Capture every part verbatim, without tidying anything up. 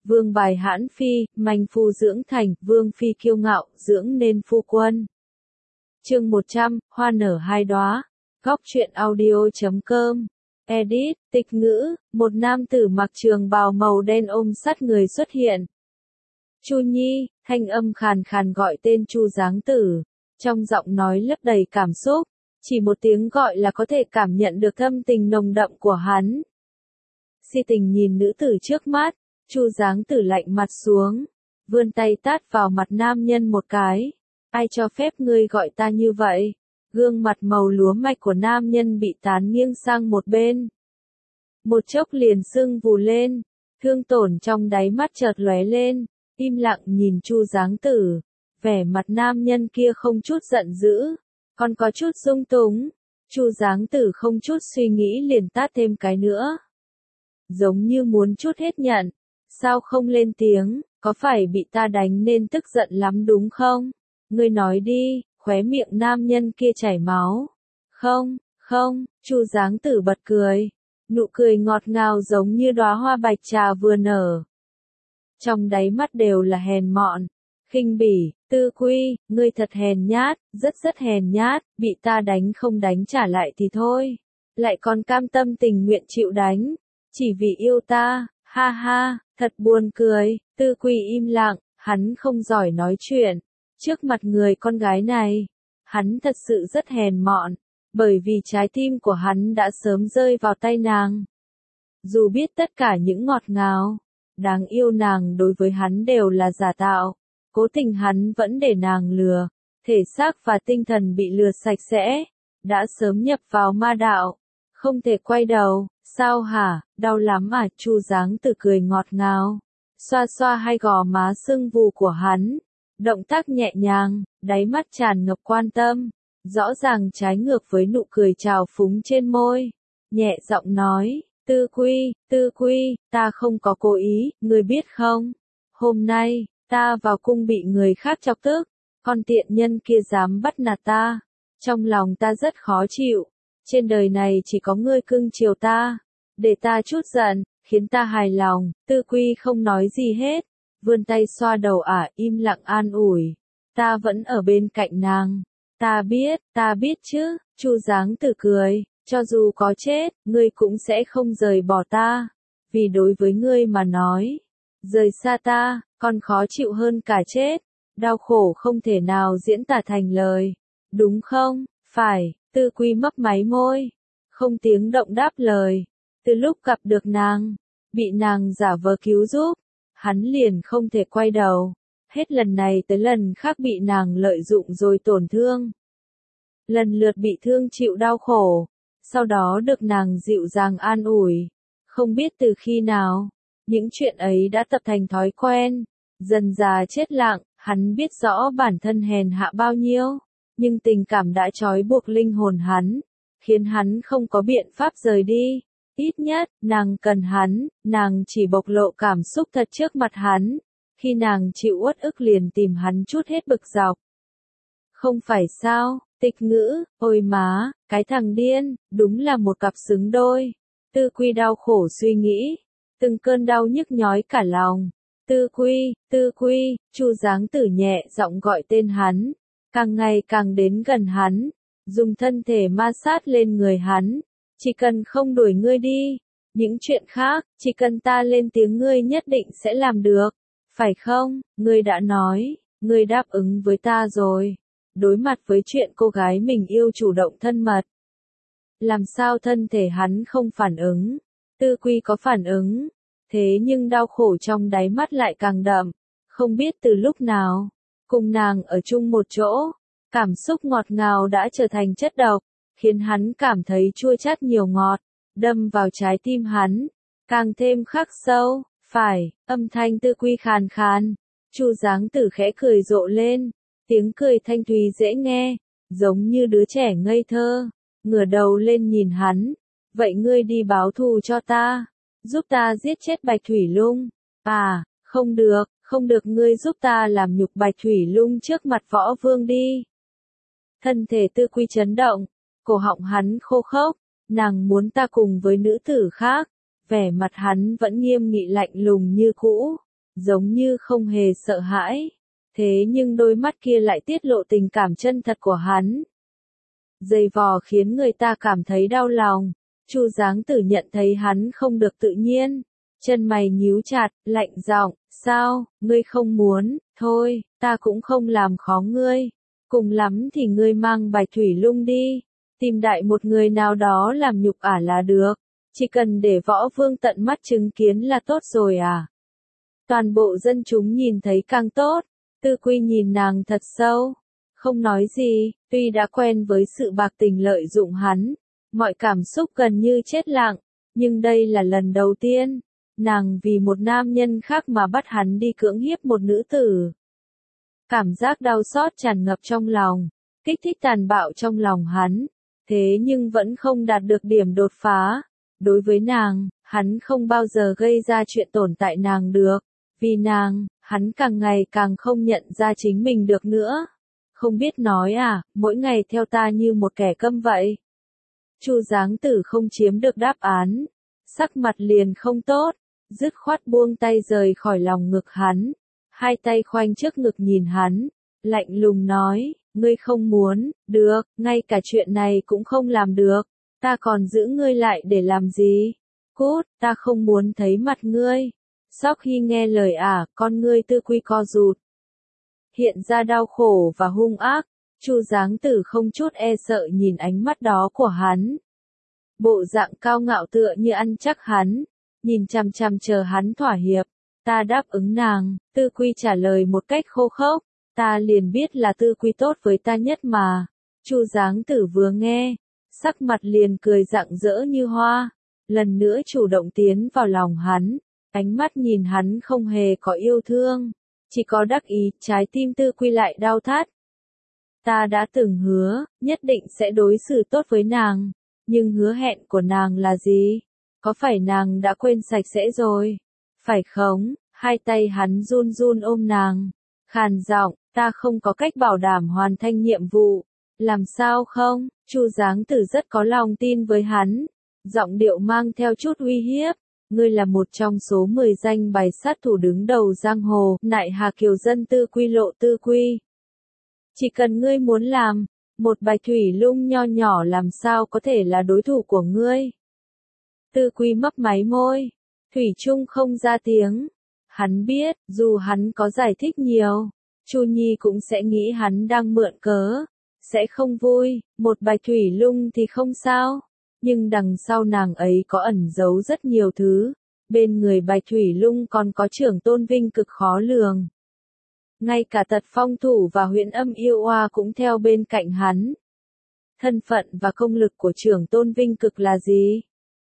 Vương bài hãn phi, manh phu dưỡng thành, vương phi kiêu ngạo, dưỡng nên phu quân. Chương một trăm, hoa nở hai đóa. Góc truyện audio chấm com. Edit, tịch ngữ, một nam tử mặc trường bào màu đen ôm sát người xuất hiện. Chu Nhi, thanh âm khàn khàn gọi tên Chu Giáng Tử, trong giọng nói lấp đầy cảm xúc, chỉ một tiếng gọi là có thể cảm nhận được thâm tình nồng đậm của hắn. Si tình nhìn nữ tử trước mắt, Chu Giáng Tử lạnh mặt xuống, vươn tay tát vào mặt nam nhân một cái. Ai cho phép ngươi gọi ta như vậy? Gương mặt màu lúa mạch của nam nhân bị tán nghiêng sang một bên. Một chốc liền sưng vù lên, thương tổn trong đáy mắt chợt lóe lên, im lặng nhìn Chu Giáng Tử, vẻ mặt nam nhân kia không chút giận dữ, còn có chút dung túng. Chu Giáng Tử không chút suy nghĩ liền tát thêm cái nữa. Giống như muốn chút hết nhận, sao không lên tiếng, có phải bị ta đánh nên tức giận lắm đúng không? Ngươi nói đi, khóe miệng nam nhân kia chảy máu. Không, không, Chu Giáng Tử bật cười, nụ cười ngọt ngào giống như đóa hoa bạch trà vừa nở. Trong đáy mắt đều là hèn mọn, khinh bỉ, Tư Quy, ngươi thật hèn nhát, rất rất hèn nhát, bị ta đánh không đánh trả lại thì thôi, lại còn cam tâm tình nguyện chịu đánh, chỉ vì yêu ta, ha ha, thật buồn cười. Tư Quy im lặng, hắn không giỏi nói chuyện. Trước mặt người con gái này, hắn thật sự rất hèn mọn, bởi vì trái tim của hắn đã sớm rơi vào tay nàng. Dù biết tất cả những ngọt ngào, đáng yêu nàng đối với hắn đều là giả tạo, cố tình hắn vẫn để nàng lừa, thể xác và tinh thần bị lừa sạch sẽ, đã sớm nhập vào ma đạo, không thể quay đầu. Sao hả, đau lắm à? Chu Giáng Tử cười ngọt ngào, xoa xoa hai gò má sưng vù của hắn. Động tác nhẹ nhàng, đáy mắt tràn ngập quan tâm, rõ ràng trái ngược với nụ cười trào phúng trên môi. Nhẹ giọng nói, Tư Quy, Tư Quy, ta không có cố ý, ngươi biết không? Hôm nay, ta vào cung bị người khác chọc tức, con tiện nhân kia dám bắt nạt ta. Trong lòng ta rất khó chịu, trên đời này chỉ có ngươi cưng chiều ta, để ta chút giận, khiến ta hài lòng. Tư Quy không nói gì hết. Vươn tay xoa đầu ả, im lặng an ủi. Ta vẫn ở bên cạnh nàng. Ta biết, ta biết chứ. Chu Giáng Tử cười, cho dù có chết, ngươi cũng sẽ không rời bỏ ta. Vì đối với ngươi mà nói, rời xa ta, còn khó chịu hơn cả chết. Đau khổ không thể nào diễn tả thành lời. Đúng không? Phải. Tư Quy mấp máy môi, không tiếng động đáp lời. Từ lúc gặp được nàng, bị nàng giả vờ cứu giúp, hắn liền không thể quay đầu, hết lần này tới lần khác bị nàng lợi dụng rồi tổn thương. Lần lượt bị thương chịu đau khổ, sau đó được nàng dịu dàng an ủi. Không biết từ khi nào, những chuyện ấy đã tập thành thói quen, dần dà chết lặng, hắn biết rõ bản thân hèn hạ bao nhiêu, nhưng tình cảm đã trói buộc linh hồn hắn, khiến hắn không có biện pháp rời đi. Ít nhất, nàng cần hắn, nàng chỉ bộc lộ cảm xúc thật trước mặt hắn, khi nàng chịu uất ức liền tìm hắn chút hết bực dọc. Không phải sao? Tịch ngữ, ôi má, cái thằng điên, đúng là một cặp xứng đôi. Tư Quy đau khổ suy nghĩ, từng cơn đau nhức nhói cả lòng. Tư Quy, Tư Quy, Chu Giáng Tử nhẹ giọng gọi tên hắn, càng ngày càng đến gần hắn, dùng thân thể ma sát lên người hắn. Chỉ cần không đuổi ngươi đi, những chuyện khác, chỉ cần ta lên tiếng ngươi nhất định sẽ làm được, phải không? Ngươi đã nói, ngươi đáp ứng với ta rồi. Đối mặt với chuyện cô gái mình yêu chủ động thân mật, làm sao thân thể hắn không phản ứng? Tư Quy có phản ứng, thế nhưng đau khổ trong đáy mắt lại càng đậm, không biết từ lúc nào, cùng nàng ở chung một chỗ, cảm xúc ngọt ngào đã trở thành chất độc, khiến hắn cảm thấy chua chát nhiều ngọt, đâm vào trái tim hắn, càng thêm khắc sâu. Phải, âm thanh Tư Quy khàn khàn, Chu Giáng Tử khẽ cười rộ lên, tiếng cười thanh thúy dễ nghe, giống như đứa trẻ ngây thơ, ngửa đầu lên nhìn hắn, vậy ngươi đi báo thù cho ta, giúp ta giết chết Bạch Thủy Lung. À, không được, không được, ngươi giúp ta làm nhục Bạch Thủy Lung trước mặt võ vương đi. Thân thể Tư Quy chấn động, cổ họng hắn khô khốc, nàng muốn ta cùng với nữ tử khác, vẻ mặt hắn vẫn nghiêm nghị lạnh lùng như cũ, giống như không hề sợ hãi. Thế nhưng đôi mắt kia lại tiết lộ tình cảm chân thật của hắn. Dày vò khiến người ta cảm thấy đau lòng. Chu Giáng Tử nhận thấy hắn không được tự nhiên. Chân mày nhíu chặt, lạnh giọng, sao, ngươi không muốn, thôi, ta cũng không làm khó ngươi. Cùng lắm thì ngươi mang Bạch Thủy Lung đi. Tìm đại một người nào đó làm nhục ả là được. Chỉ cần để Võ Vương tận mắt chứng kiến là tốt rồi à. Toàn bộ dân chúng nhìn thấy càng tốt. Tư Quy nhìn nàng thật sâu. Không nói gì, tuy đã quen với sự bạc tình lợi dụng hắn. Mọi cảm xúc gần như chết lặng. Nhưng đây là lần đầu tiên. Nàng vì một nam nhân khác mà bắt hắn đi cưỡng hiếp một nữ tử. Cảm giác đau xót tràn ngập trong lòng. Kích thích tàn bạo trong lòng hắn. Thế nhưng vẫn không đạt được điểm đột phá. Đối với nàng, hắn không bao giờ gây ra chuyện tổn tại nàng được. Vì nàng, hắn càng ngày càng không nhận ra chính mình được nữa. Không biết nói à, mỗi ngày theo ta như một kẻ câm vậy. Chu Giáng Tử không chiếm được đáp án. Sắc mặt liền không tốt. Dứt khoát buông tay rời khỏi lòng ngực hắn. Hai tay khoanh trước ngực nhìn hắn. Lạnh lùng nói, ngươi không muốn, được, ngay cả chuyện này cũng không làm được. Ta còn giữ ngươi lại để làm gì? Cút, ta không muốn thấy mặt ngươi. Sau khi nghe lời ả, con ngươi Tư Quy co rụt. Hiện ra đau khổ và hung ác. Chu Giáng Tử không chút e sợ nhìn ánh mắt đó của hắn. Bộ dạng cao ngạo tựa như ăn chắc hắn. Nhìn chằm chằm chờ hắn thỏa hiệp. Ta đáp ứng nàng, Tư Quy trả lời một cách khô khốc. Ta liền biết là Tư Quy tốt với ta nhất mà. Chu Giáng Tử vừa nghe, sắc mặt liền cười rạng rỡ như hoa. Lần nữa chủ động tiến vào lòng hắn. Ánh mắt nhìn hắn không hề có yêu thương. Chỉ có đắc ý, trái tim Tư Quy lại đau thắt. Ta đã từng hứa, nhất định sẽ đối xử tốt với nàng. Nhưng hứa hẹn của nàng là gì? Có phải nàng đã quên sạch sẽ rồi? Phải không? Hai tay hắn run run ôm nàng. Khàn giọng, ta không có cách bảo đảm hoàn thành nhiệm vụ. Làm sao không? Chu Giáng Tử rất có lòng tin với hắn. Giọng điệu mang theo chút uy hiếp. Ngươi là một trong số mười danh bài sát thủ đứng đầu giang hồ, nại hà kiều dân Tư Quy lộ Tư Quy. Chỉ cần ngươi muốn làm, một Bạch Thủy Lung nho nhỏ làm sao có thể là đối thủ của ngươi. Tư Quy mấp máy môi, thủy chung không ra tiếng. Hắn biết, dù hắn có giải thích nhiều, Chu Nhi cũng sẽ nghĩ hắn đang mượn cớ, sẽ không vui. Một Bạch Thủy Lung thì không sao, nhưng đằng sau nàng ấy có ẩn giấu rất nhiều thứ. Bên người Bạch Thủy Lung còn có Trưởng Tôn Vinh Cực khó lường. Ngay cả Tật Phong Thủ và Huyễn Âm Yêu Oa cũng theo bên cạnh hắn. Thân phận và công lực của Trưởng Tôn Vinh Cực là gì?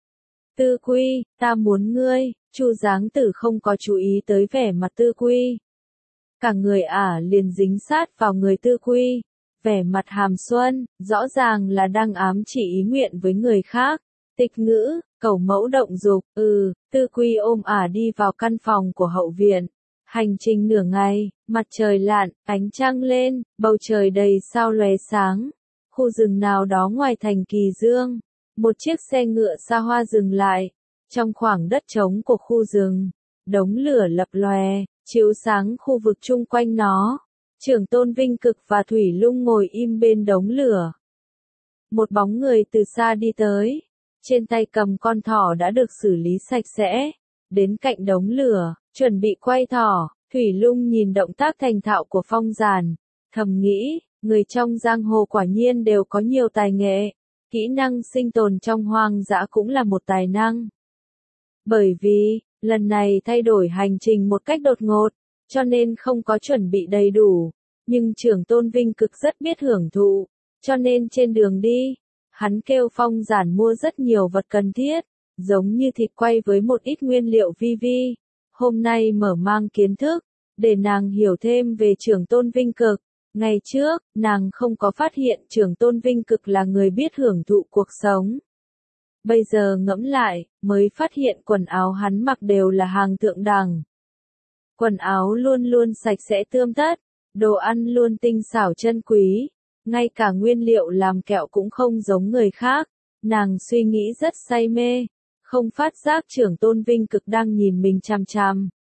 Tư Quy, ta muốn ngươi. Chu Giáng Tử không có chú ý tới vẻ mặt Tư Quy. Cả người ả liền dính sát vào người Tư Quy. Vẻ mặt hàm xuân, rõ ràng là đang ám chỉ ý nguyện với người khác. Tịch ngữ, cầu mẫu động dục, ừ, Tư Quy ôm ả đi vào căn phòng của hậu viện. Hành trình nửa ngày, mặt trời lặn, ánh trăng lên, bầu trời đầy sao lóe sáng. Khu rừng nào đó ngoài thành Kỳ Dương, một chiếc xe ngựa xa hoa dừng lại. Trong khoảng đất trống của khu rừng, đống lửa lập lòe, chiếu sáng khu vực chung quanh nó. Trưởng Tôn Vinh Cực và Thủy Lung ngồi im bên đống lửa. Một bóng người từ xa đi tới, trên tay cầm con thỏ đã được xử lý sạch sẽ, đến cạnh đống lửa, chuẩn bị quay thỏ. Thủy Lung nhìn động tác thành thạo của Phong Giản, thầm nghĩ, người trong giang hồ quả nhiên đều có nhiều tài nghệ, kỹ năng sinh tồn trong hoang dã cũng là một tài năng. Bởi vì, lần này thay đổi hành trình một cách đột ngột, cho nên không có chuẩn bị đầy đủ, nhưng Trưởng Tôn Vinh Cực rất biết hưởng thụ, cho nên trên đường đi, hắn kêu Phong Giản mua rất nhiều vật cần thiết, giống như thịt quay với một ít nguyên liệu vi vi. Hôm nay mở mang kiến thức, để nàng hiểu thêm về Trưởng Tôn Vinh Cực. Ngày trước, nàng không có phát hiện Trưởng Tôn Vinh Cực là người biết hưởng thụ cuộc sống. Bây giờ ngẫm lại, mới phát hiện quần áo hắn mặc đều là hàng thượng đẳng. Quần áo luôn luôn sạch sẽ tươm tất, đồ ăn luôn tinh xảo chân quý, ngay cả nguyên liệu làm kẹo cũng không giống người khác. Nàng suy nghĩ rất say mê, không phát giác Trưởng Tôn Vinh Cực đang nhìn mình chằm chằm.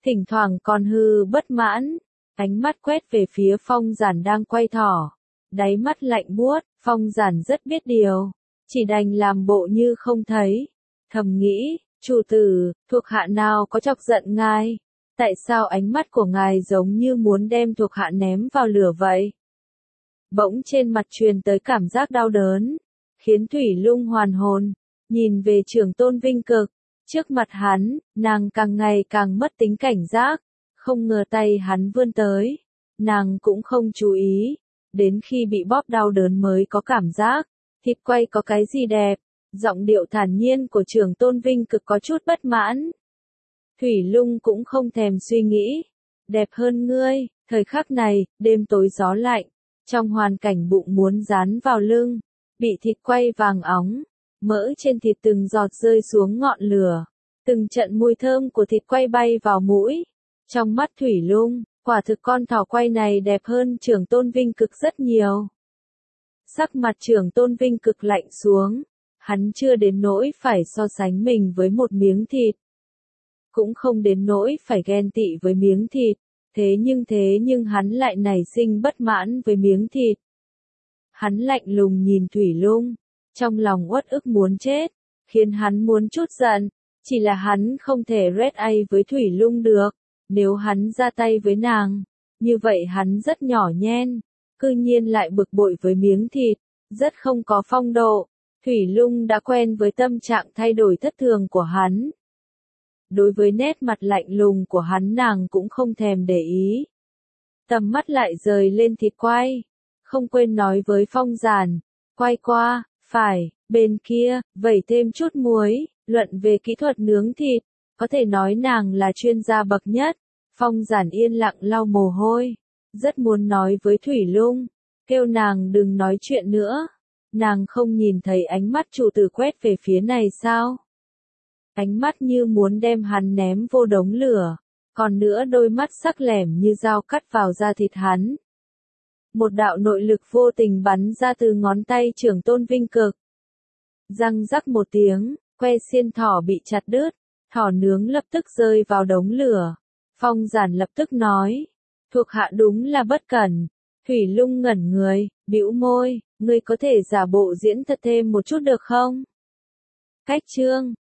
thỉnh thoảng còn hư bất mãn, ánh mắt quét về phía Phong Giản đang quay thỏ, đáy mắt lạnh buốt. Phong Giản rất biết điều, chỉ đành làm bộ như không thấy, thầm nghĩ, chủ tử, thuộc hạ nào có chọc giận ngài, tại sao ánh mắt của ngài giống như muốn đem thuộc hạ ném vào lửa vậy? Bỗng trên mặt truyền tới cảm giác đau đớn, khiến Thủy Lung hoàn hồn, nhìn về Trưởng Tôn Vinh Cực, trước mặt hắn, nàng càng ngày càng mất tính cảnh giác, không ngờ tay hắn vươn tới, nàng cũng không chú ý, đến khi bị bóp đau đớn mới có cảm giác, thịt quay có cái gì đẹp, giọng điệu thản nhiên của Trưởng Tôn Vinh Cực có chút bất mãn. Thủy Lung cũng không thèm suy nghĩ, đẹp hơn ngươi. Thời khắc này, đêm tối gió lạnh, trong hoàn cảnh bụng muốn dán vào lưng, bị thịt quay vàng óng, mỡ trên thịt từng giọt rơi xuống ngọn lửa, từng trận mùi thơm của thịt quay bay vào mũi. Trong mắt Thủy Lung, quả thực con thỏ quay này đẹp hơn Trưởng Tôn Vinh Cực rất nhiều. Sắc mặt Trưởng Tôn Vinh Cực lạnh xuống, hắn chưa đến nỗi phải so sánh mình với một miếng thịt, cũng không đến nỗi phải ghen tị với miếng thịt, thế nhưng thế nhưng hắn lại nảy sinh bất mãn với miếng thịt. Hắn lạnh lùng nhìn Thủy Lung, trong lòng uất ức muốn chết, khiến hắn muốn chút giận, chỉ là hắn không thể red ai với Thủy Lung được, nếu hắn ra tay với nàng, như vậy hắn rất nhỏ nhen, cư nhiên lại bực bội với miếng thịt, rất không có phong độ. Thủy Lung đã quen với tâm trạng thay đổi thất thường của hắn. Đối với nét mặt lạnh lùng của hắn nàng cũng không thèm để ý. Tầm mắt lại rời lên thịt quay, không quên nói với Phong Giản, quay qua, phải, bên kia, vẩy thêm chút muối, luận về kỹ thuật nướng thịt, có thể nói nàng là chuyên gia bậc nhất. Phong Giản yên lặng lau mồ hôi, rất muốn nói với Thủy Lung, kêu nàng đừng nói chuyện nữa. Nàng không nhìn thấy ánh mắt chủ tử quét về phía này sao? Ánh mắt như muốn đem hắn ném vô đống lửa, còn nữa đôi mắt sắc lẻm như dao cắt vào da thịt hắn. Một đạo nội lực vô tình bắn ra từ ngón tay Trưởng Tôn Vinh Cực. Răng rắc một tiếng, que xiên thỏ bị chặt đứt, thỏ nướng lập tức rơi vào đống lửa. Phong Giản lập tức nói, thuộc hạ đúng là bất cẩn. Thủy Lung ngẩn người, bĩu môi, ngươi có thể giả bộ diễn thật thêm một chút được không? Cách chương